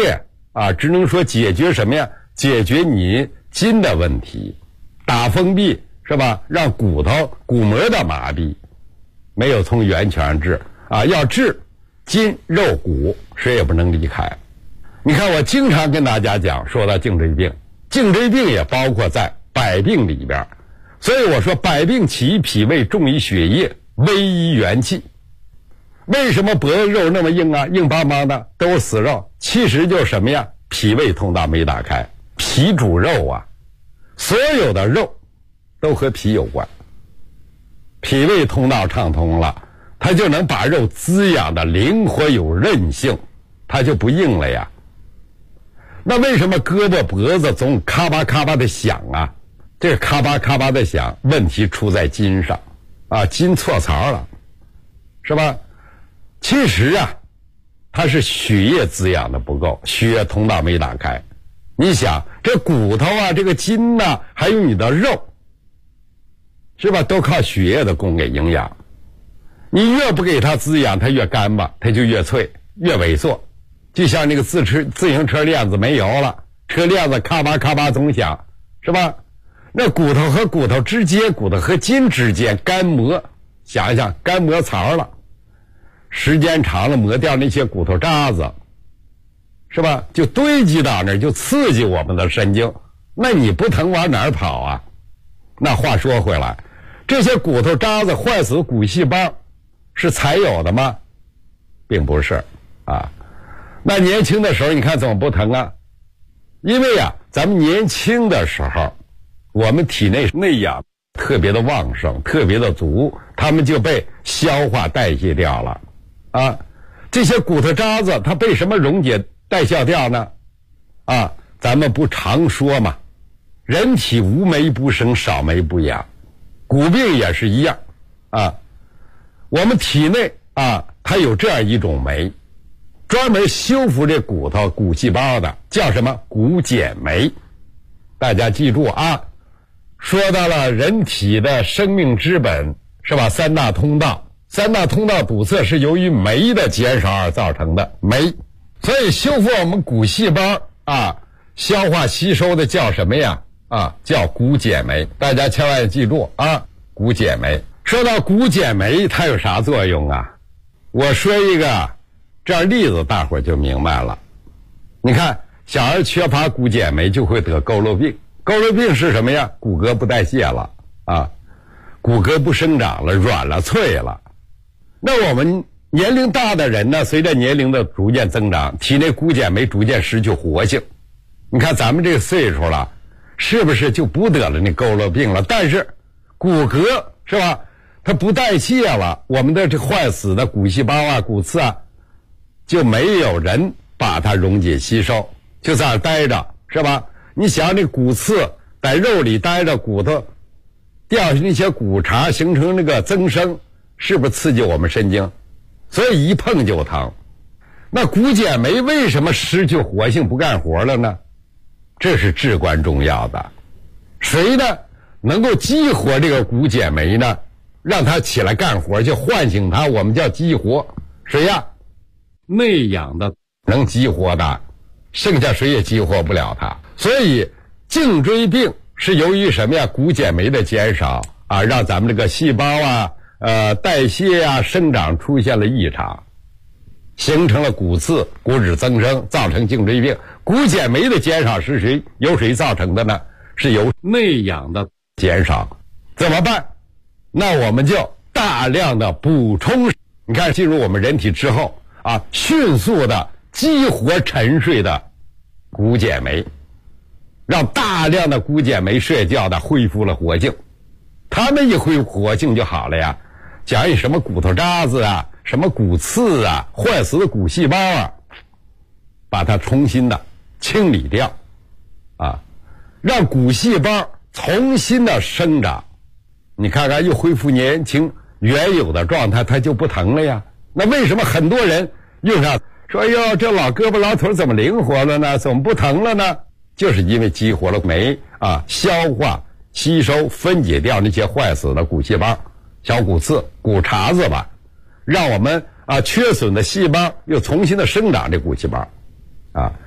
啊，只能说解决什么呀？解决你筋的问题，打封闭是吧？让骨膜的麻痹，没有从源泉上治啊，要治筋肉骨，谁也不能离开。你看我经常跟大家讲，说到颈椎病，颈椎病也包括在百病里边，所以我说百病起于脾胃，重于血液，危于元气。为什么脖子肉那么硬啊？硬邦邦的都是死肉，其实就是什么呀？脾胃通道没打开，脾主肉啊，所有的肉都和脾有关。脾胃通道畅通了，它就能把肉滋养的灵活有韧性，它就不硬了呀。那为什么胳膊脖子总咔吧咔吧的响啊？这个咔吧咔吧的响，问题出在筋上啊，筋错槽了，是吧？其实啊，它是血液滋养的不够，血液通道没打开。你想，这骨头啊，这个筋呐，还有你的肉，是吧？都靠血液的供给营养。你越不给它滋养，它越干巴，它就越脆，越萎缩。就像那个自行车链子没油了，车链子咔吧咔吧总响，是吧？那骨头和骨头之间，骨头和筋之间干磨，想一想，干磨槽了。时间长了磨掉那些骨头渣子，是吧？就堆积到那儿，就刺激我们的神经。那你不疼往哪儿跑啊？那话说回来，这些骨头渣子坏死骨细胞是才有的吗？并不是啊。那年轻的时候你看怎么不疼啊？因为啊，咱们年轻的时候，我们体内内氧特别的旺盛，特别的足，它们就被消化代谢掉了。啊，这些骨头渣子它被什么溶解代谢掉呢？啊，咱们不常说嘛，人体无酶不生，少酶不养，骨病也是一样啊。我们体内啊，它有这样一种酶，专门修复这骨头骨细胞的，叫什么？骨碱酶。大家记住啊，说到了人体的生命之本，是吧？三大通道堵塞是由于酶的减少而造成的酶，所以修复我们骨细胞啊，消化吸收的叫什么呀？啊，叫骨碱酶。大家千万记住啊，骨碱酶。说到骨碱酶，它有啥作用啊？我说一个这样例子，大伙儿就明白了。你看，小孩缺乏骨碱酶就会得佝偻病。佝偻病是什么呀？骨骼不代谢了啊，骨骼不生长了，软了，脆了。那我们年龄大的人呢，随着年龄的逐渐增长，体内骨碱酶逐渐失去活性。你看咱们这个岁数了，是不是就不得了那佝偻病了？但是骨骼是吧，它不代谢了，我们的这坏死的骨细胞啊、骨刺啊，就没有人把它溶解吸收，就在那待着，是吧？你想那骨刺在肉里待着，骨头掉下那些骨茬形成那个增生，是不是刺激我们神经？所以一碰就疼。那骨碱酶为什么失去活性不干活了呢？这是至关重要的。谁呢能够激活这个骨碱酶呢？让它起来干活，就唤醒它，我们叫激活。谁呀？内养的能激活的，剩下谁也激活不了它。所以颈椎病是由于什么呀？骨碱酶的减少啊，让咱们这个细胞啊代谢啊生长出现了异常，形成了骨刺、骨质增生，造成颈椎病。骨碱酶的减少是由谁造成的呢？是由内氧的减少。怎么办？那我们就大量的补充，你看进入我们人体之后啊，迅速的激活沉睡的骨碱酶，让大量的骨碱酶睡觉的恢复了活性。它们一恢复活性就好了呀。讲你什么骨头渣子啊，什么骨刺啊，坏死的骨细胞啊，把它重新的清理掉啊，让骨细胞重新的生长。你看看又恢复年轻原有的状态，它就不疼了呀。那为什么很多人用上说，哎呦，这老胳膊老腿怎么灵活了呢？怎么不疼了呢？就是因为激活了酶啊，消化吸收分解掉那些坏死的骨细胞、小骨刺、骨茬子吧，让我们啊缺损的细胞又重新的生长这骨细胞啊。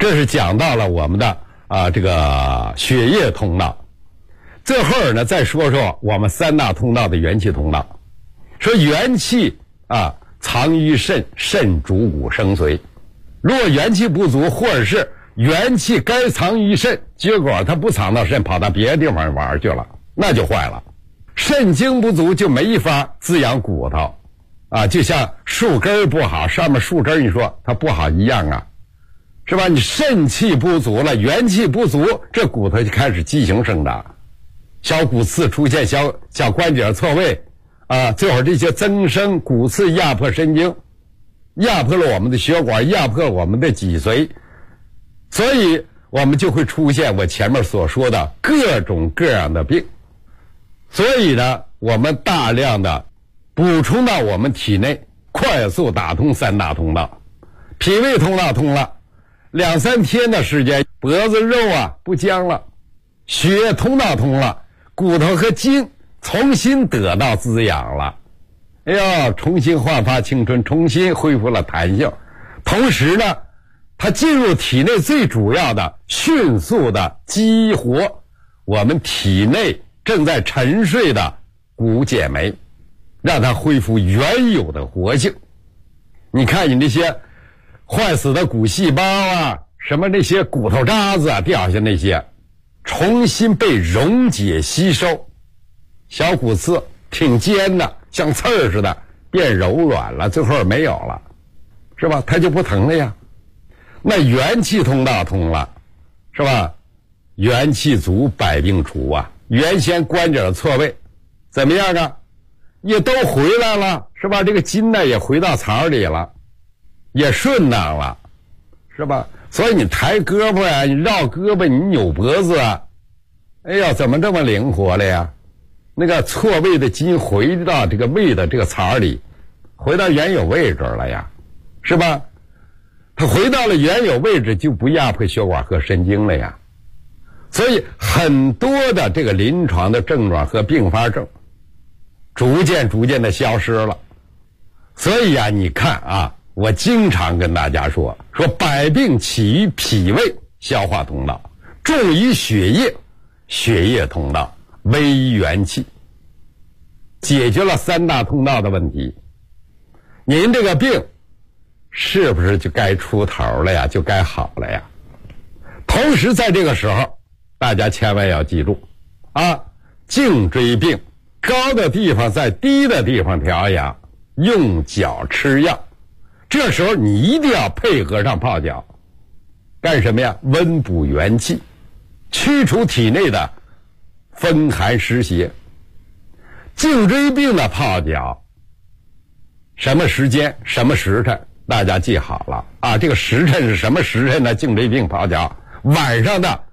这是讲到了我们的这个血液通道。最后呢，再说说我们3大通道的元气通道。说元气藏于肾，肾主骨生髓。如果元气不足，或者是元气该藏于肾，结果它不藏到肾，跑到别的地方玩去了，那就坏了。肾精不足就没法滋养骨头就像树根不好，上面树根你说它不好一样啊，是吧？你肾气不足了，元气不足，这骨头就开始畸形生长，小骨刺出现，小关节错位最后这些增生骨刺压迫神经，压迫了我们的血管，压迫我们的脊髓，所以我们就会出现我前面所说的各种各样的病。所以呢，我们大量的补充到我们体内，快速打通3大通道。脾胃通道通了，2-3天的时间，脖子肉不僵了，血液通道通了，骨头和筋重新得到滋养了，重新焕发青春，重新恢复了弹性。同时呢，它进入体内最主要的，迅速的激活我们体内正在沉睡的骨碱酶，让它恢复原有的活性。你看你那些坏死的骨细胞什么那些骨头渣子掉下那些，重新被溶解吸收，小骨刺挺尖的，像刺儿似的，变柔软了，最后没有了，是吧？它就不疼了呀。那元气通道通了，是吧？元气足，百病除原先关节的错位怎么样也都回来了，是吧？这个筋呢也回到槽里了，也顺当了，是吧？所以你抬胳膊你绕胳膊，你扭脖子怎么这么灵活了呀？那个错位的筋回到这个胃的这个槽里，回到原有位置了呀，是吧？它回到了原有位置，就不压迫血管和神经了呀。所以很多的这个临床的症状和并发症逐渐的消失了。所以你看我经常跟大家说百病起于脾胃消化通道，重于血液血液通道，危于元气。解决了3大通道的问题，您这个病是不是就该出头了呀？就该好了呀？同时在这个时候，大家千万要记住颈椎病，高的地方在低的地方调养，用脚吃药。这时候你一定要配合上泡脚，干什么呀？温补元气，驱除体内的风寒湿邪。颈椎病的泡脚，什么时间什么时辰大家记好了这个时辰是什么时辰呢？颈椎病泡脚晚上的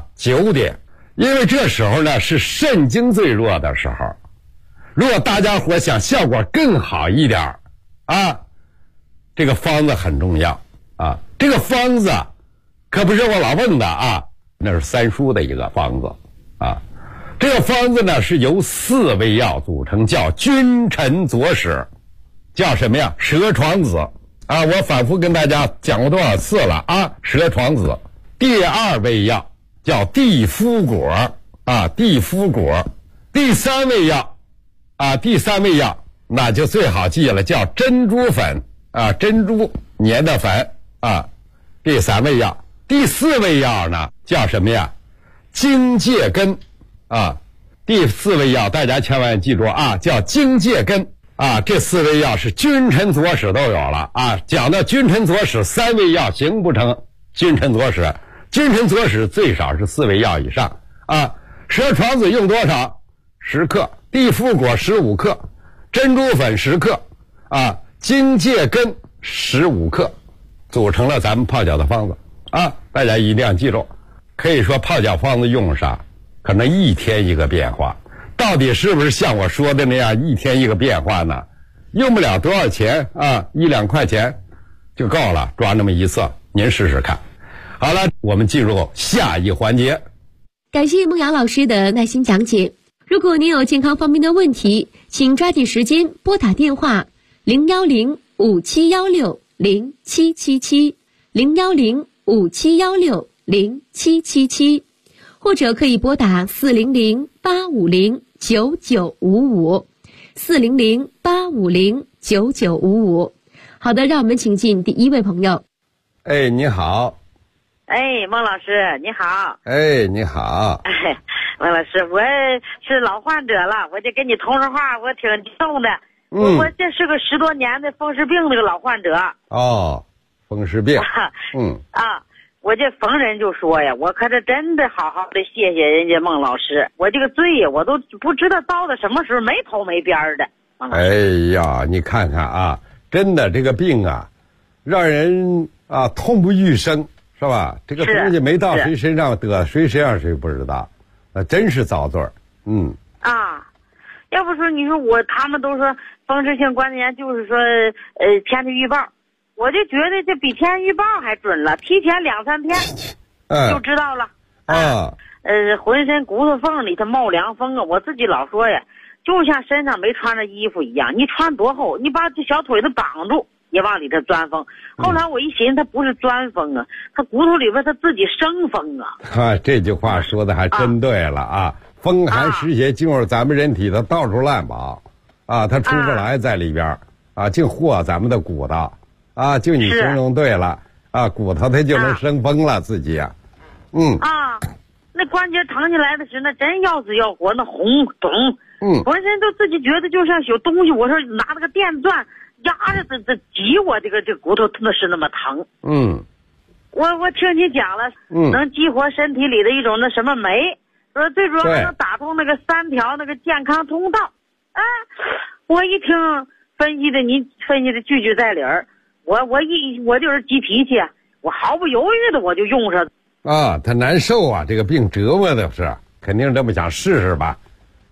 9点，因为这时候呢是肾精最弱的时候。如果大家伙想效果更好一点这个方子很重要这个方子可不是我老问的那是三叔的一个方子这个方子呢是由4味药组成，叫君臣佐使，叫什么呀？蛇床子我反复跟大家讲过多少次了蛇床子。第2味药叫地肤果地肤果。第3味药那就最好记了，叫珍珠粉珍珠粘的粉第3味药。第4味药呢叫什么呀？荆芥根第4味药大家千万记住叫荆芥根这4味药是君臣佐使都有了讲到君臣佐使3味药行不成君臣佐使，君臣佐使最少是4味药以上蛇床子用多少？10克，地肤果15克，珍珠粉10克荆芥根15克，组成了咱们泡脚的方子大家一定要记住。可以说泡脚方子用上可能1天一个变化，到底是不是像我说的那样1天一个变化呢？用不了多少钱1-2块钱就够了，抓那么一次，您试试看。好了，我们进入下一环节。 感谢孟瑶老师的耐心讲解。如果您有健康方面的问题，请抓紧时间拨打电话010-5716-0777 0105777，或者可以拨打400-850-9955，400-850-9955。好的，让我们请进第一位朋友。 哎，你好。 哎，孟老师，你好。 哎，你好。 哎，孟老师，我是老患者了，我就跟你通上话，我挺激动的。我这是个10多年的风湿病那个老患者。 哦，风湿病。 我这逢人就说呀，我可是真的好好的谢谢人家孟老师，我这个罪呀，我都不知道到什么时候没头没边的。 哎呀，你看看啊，真的这个病啊，让人痛不欲生，是吧？这个东西没到谁身上得，谁身上谁不知道，真是遭罪。 要不说你说他们都说风湿性关节炎就是说天气预报，我就觉得这比天气预报还准了，提前2-3天就知道了。浑身骨头缝里头冒凉风啊，我自己老说呀，就像身上没穿着衣服一样，你穿多厚，你把这小腿子绑住也往里头钻风。后来我一寻思，它不是钻风啊，它骨头里边它自己生风啊。 这句话说的还真对了啊！风寒湿邪进入咱们人体，它到处乱跑它出不来在里边净和咱们的骨头就你形容对了骨头它就能生风了自己那关节疼起来的时，那真要死要活，那红肿浑身都自己觉得就像有东西，我说拿那个电钻压着这挤我这骨头，那是那么疼。我听你讲了，能激活身体里的一种那什么酶，说最主要能打通那个3条那个健康通道。我一听您分析的句句在理儿，我就是急脾气，我毫不犹豫的我就用上。 他难受这个病折磨的是，肯定这么想试试吧。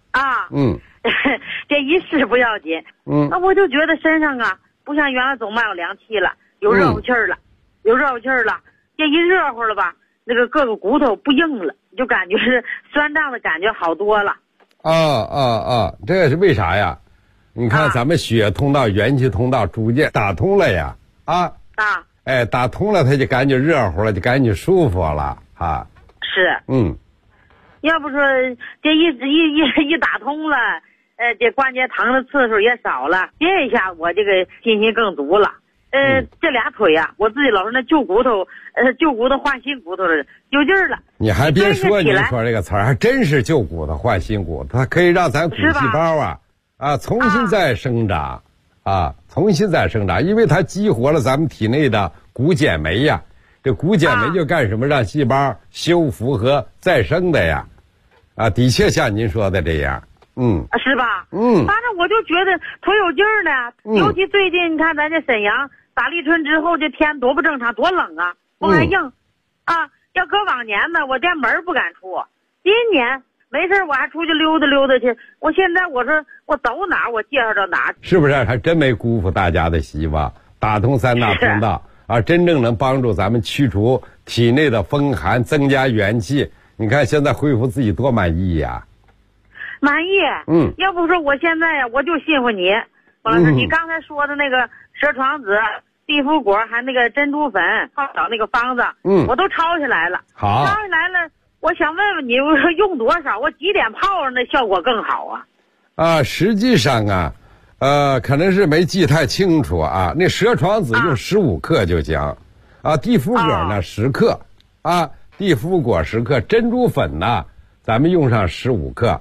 这一试不要紧，那我就觉得身上不像原来总没有凉气了，有热乎气儿了，这一热乎了吧，那个各个骨头不硬了，就感觉是酸胀的感觉好多了。 这是为啥呀？你看咱们血通道、元气通道逐渐打通了呀，打通了，它就赶紧热乎了，就赶紧舒服了是，要不说这一打通了，这关节疼的次数也少了，这一下我这个信心更足了。这俩腿我自己老说那旧骨头换新骨头了，有劲儿了。 你还别说，你说这个词儿还真是旧骨头换新骨头，它可以让咱骨细胞重新再生长重新再生长，因为它激活了咱们体内的骨碱酶呀。这骨碱酶就干什么？让细胞修复和再生的呀。的确像您说的这样。 是吧？反正我就觉得腿有劲儿呢。尤其最近你看咱这沈阳打立春之后，这天多不正常，多冷风还硬要搁往年呢，我这门不敢出。今年没事我还出去溜达溜达去。我现在我说我走哪我介绍到哪， 是不是？还真没辜负大家的希望，打通3大通道真正能帮助咱们驱除体内的风寒，增加元气。你看现在恢复自己多满意呀！ 满意。要不说我现在我就信服你，王老师，你刚才说的那个蛇床子、地肤果还那个珍珠粉泡澡那个方子，我都抄下来了。 好， 抄下来了，我想问问你，我说用多少？我几点泡上那效果更好实际上可能是没记太清楚那蛇床子用15克就行地肤果呢10克地肤果10克，珍珠粉呢咱们用上15克。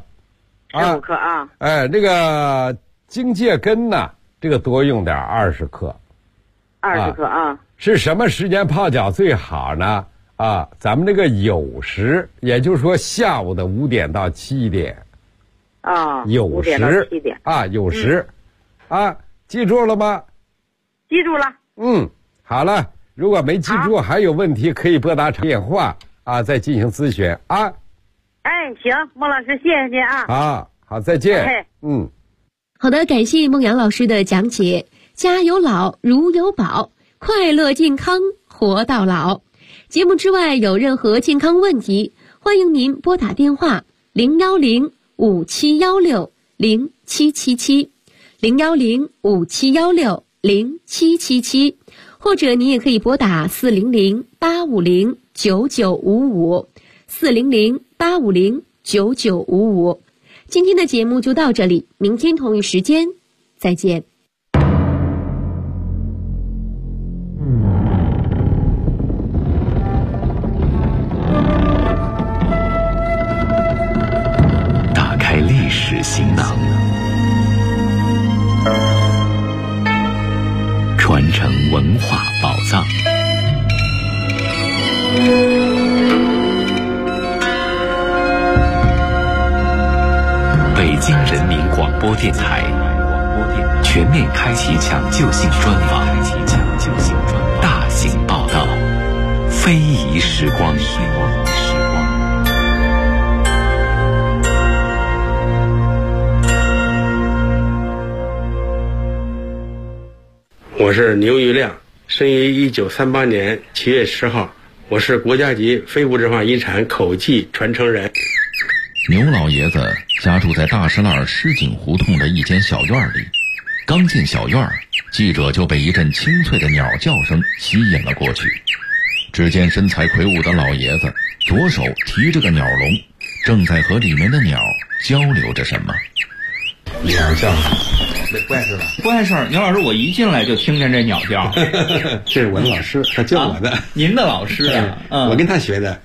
15克这个荆芥根呢，这个多用点20克。 20克是什么时间泡脚最好呢？咱们这个酉时，也就是说下午的5点到7点。酉时酉时记住了吗？ 记住了。 好了，如果没记住还有问题，可以拨打电话再进行咨询行，孟老师，谢谢您好，再见。 好的，感谢孟阳老师的讲解。家有老，如有宝，快乐健康活到老。节目之外有任何健康问题，欢迎您拨打电话010-5716-0777，010-5716-0777。 0777，或者你也可以拨打400-850-9955，400-850-9955。今天的节目就到这里，明天同一时间再见。 打开历史行囊，传承文化宝藏。北京人民广播电台全面开启抢救性专访，大型报道，非遗时光。 我是牛玉亮，生于1938年7月10号，我是国家级非物质文化遗产口技传承人。 牛老爷子家住在大石栏狮井胡同的一间小院里，刚进小院，记者就被一阵清脆的鸟叫声吸引了过去。只见身材魁梧的老爷子左手提着个鸟笼，正在和里面的鸟交流着什么。 鸟叫，这怪事吧？ 怪事儿，牛老师，我一进来就听见这鸟叫。 这是我的老师，他教我的。 您的老师啊？ 我跟他学的。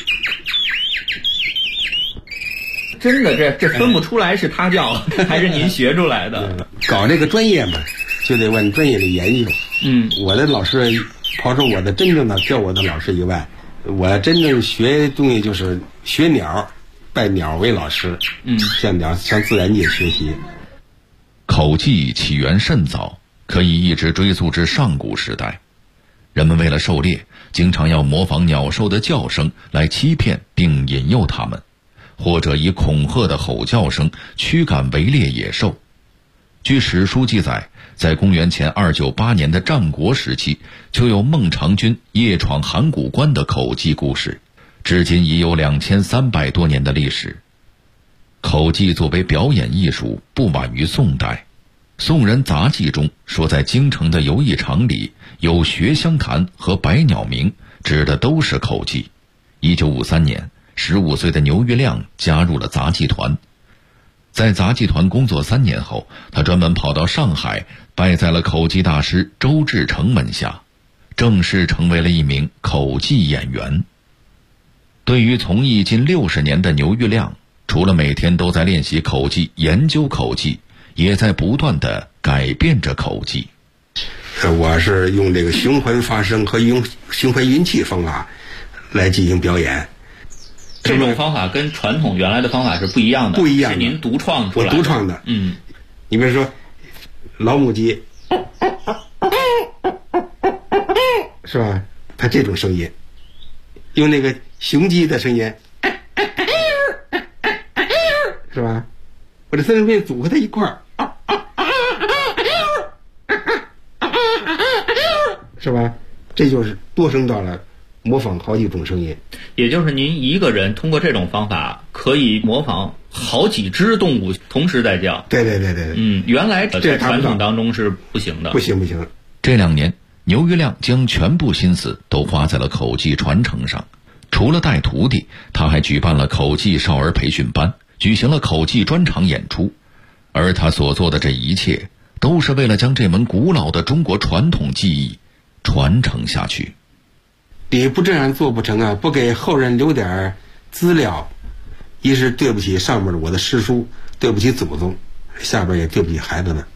真的，这分不出来是他教还是您学出来的。 搞这个专业嘛，就得往专业里研究。我的老师，刨出我的真正的教我的老师以外，我真正学东西就是学鸟，拜鸟为老师。向自然界学习。 口技起源甚早，可以一直追溯至上古时代。人们为了狩猎，经常要模仿鸟兽的叫声来欺骗并引诱它们，或者以恐吓的吼叫声驱赶围猎野兽。据史书记载，在公元前298年的战国时期，就有孟尝君夜闯函谷关的口技故事，至今已有2300多年的历史。口技作为表演艺术，不晚于宋代。宋人杂记中说，在京城的游艺场里有学香坛和百鸟鸣，指的都是口技。1953年，15岁的牛玉亮加入了杂技团。在杂技团工作3年后，他专门跑到上海，拜在了口技大师周志成门下，正式成为了一名口技演员。对于从艺近60年的牛玉亮，除了每天都在练习口技、研究口技，也在不断地改变着口技。 我是用这个循环发声和用循环运气方法来进行表演。 这种方法跟传统原来的方法是不一样的， 不一样的， 是您独创出来的。 我独创的。你比如说老母鸡，是吧？它这种声音，用那个雄鸡的声音，是吧？我这三声变组合在一块儿，是吧？这就是多声道了，模仿好几种声音。 也就是您一个人通过这种方法可以模仿好几只动物同时在叫。 对。 原来在传统当中是不行的。 不行。 这2年，牛玉亮将全部心思都花在了口技传承上。除了带徒弟，他还举办了口技少儿培训班，举行了口技专场演出。而他所做的这一切，都是为了将这门古老的中国传统技艺传承下去。 你不这样做不成啊！不给后人留点资料，一是对不起上面我的师叔，对不起祖宗，下边也对不起孩子们。